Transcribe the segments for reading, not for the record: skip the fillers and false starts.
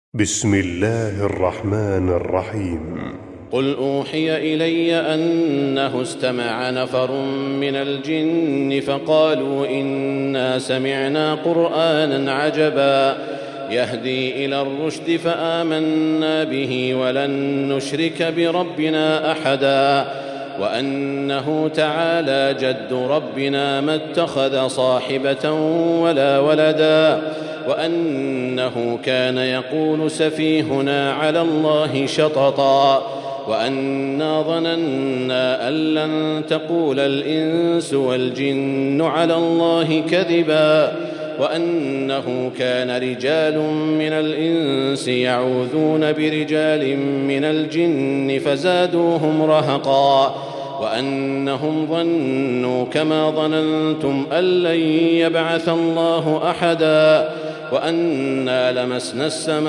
بسم الله الرحمن الرحيم. قل أوحي إلي أنه استمع نفر من الجن فقالوا إنا سمعنا قرآنا عجبا يهدي إلى الرشد فآمنا به ولن نشرك بربنا أحدا وأنه تعالى جد ربنا ما اتخذ صاحبة ولا ولدا وأنه كان يقول سفيهنا على الله شططا وأنا ظننا أن لن تقول الإنس والجن على الله كذبا وأنه كان رجال من الإنس يعوذون برجال من الجن فزادوهم رهقا وأنهم ظنوا كما ظننتم أن لن يبعث الله أحدا وأنا لمسنا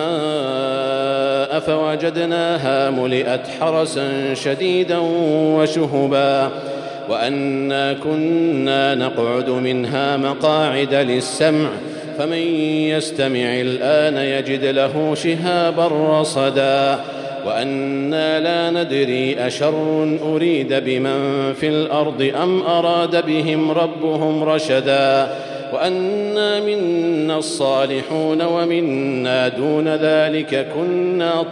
السماء فوجدناها ملئت حرسا شديدا وشهبا وأنا كنا نقعد منها مقاعد للسمع فمن يستمع الآن يجد له شهابا رصدا وأنا لا ندري أشر أريد بمن في الأرض أم أراد بهم ربهم رشدا وأنا منا الصالحون ومنا دون ذلك كنا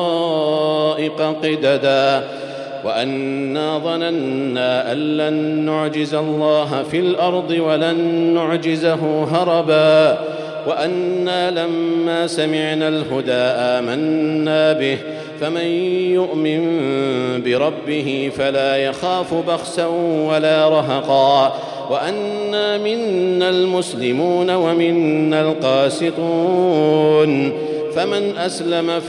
طرائق قددا وأنا ظننا أن لن نعجز الله في الأرض ولن نعجزه هربا وأنا لما سمعنا الهدى آمنا به فمن يؤمن بربه فلا يخاف بخسا ولا رهقا وأنا منا المسلمون ومنا القاسطون فمن أسلم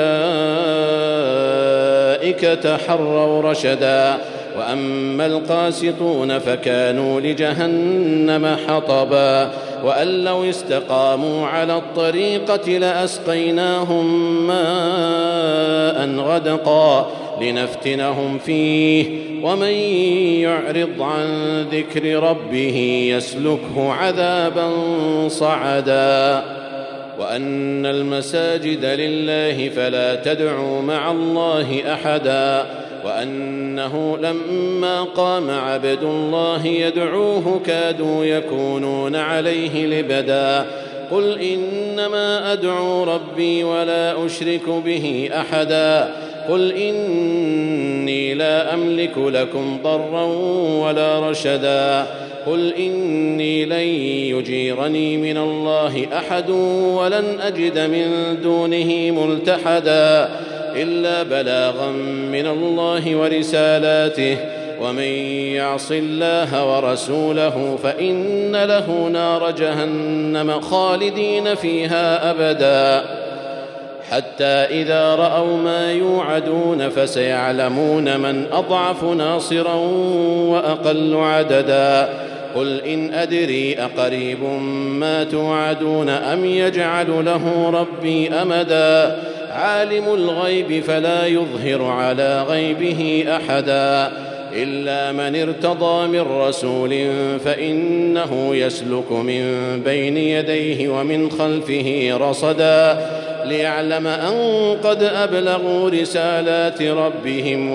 فأولئك تحروا رشدا وأما القاسطون فكانوا لجهنم حطبا وأن لو استقاموا على الطريقة لأسقيناهم ماء غدقا لنفتنهم فيه ومن يعرض عن ذكر ربه يسلكه عذابا صعدا وأن المساجد لله فلا تدعوا مع الله أحدا وأنه لما قام عبد الله يدعوه كادوا يكونون عليه لبدا قل إنما أدعو ربي ولا أشرك به أحدا قل إني لا أملك لكم ضرا ولا رشدا قل إني لن يجيرني من الله أحد ولن أجد من دونه ملتحدا إلا بلاغا من الله ورسالاته ومن يعص الله ورسوله فإن له نار جهنم خالدين فيها أبدا حتى إذا رأوا ما يوعدون فسيعلمون من أضعف ناصرا وأقل عددا قل إن أدري أقريب ما توعدون أم يجعل له ربي أمدا عالم الغيب فلا يظهر على غيبه أحدا إلا من ارتضى من رسول فإنه يسلك من بين يديه ومن خلفه رصدا ليعلم أن قد أبلغوا رسالات ربهم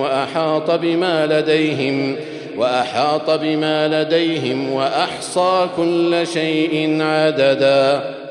وأحاط بما لديهم وأحصى كل شيء عددا.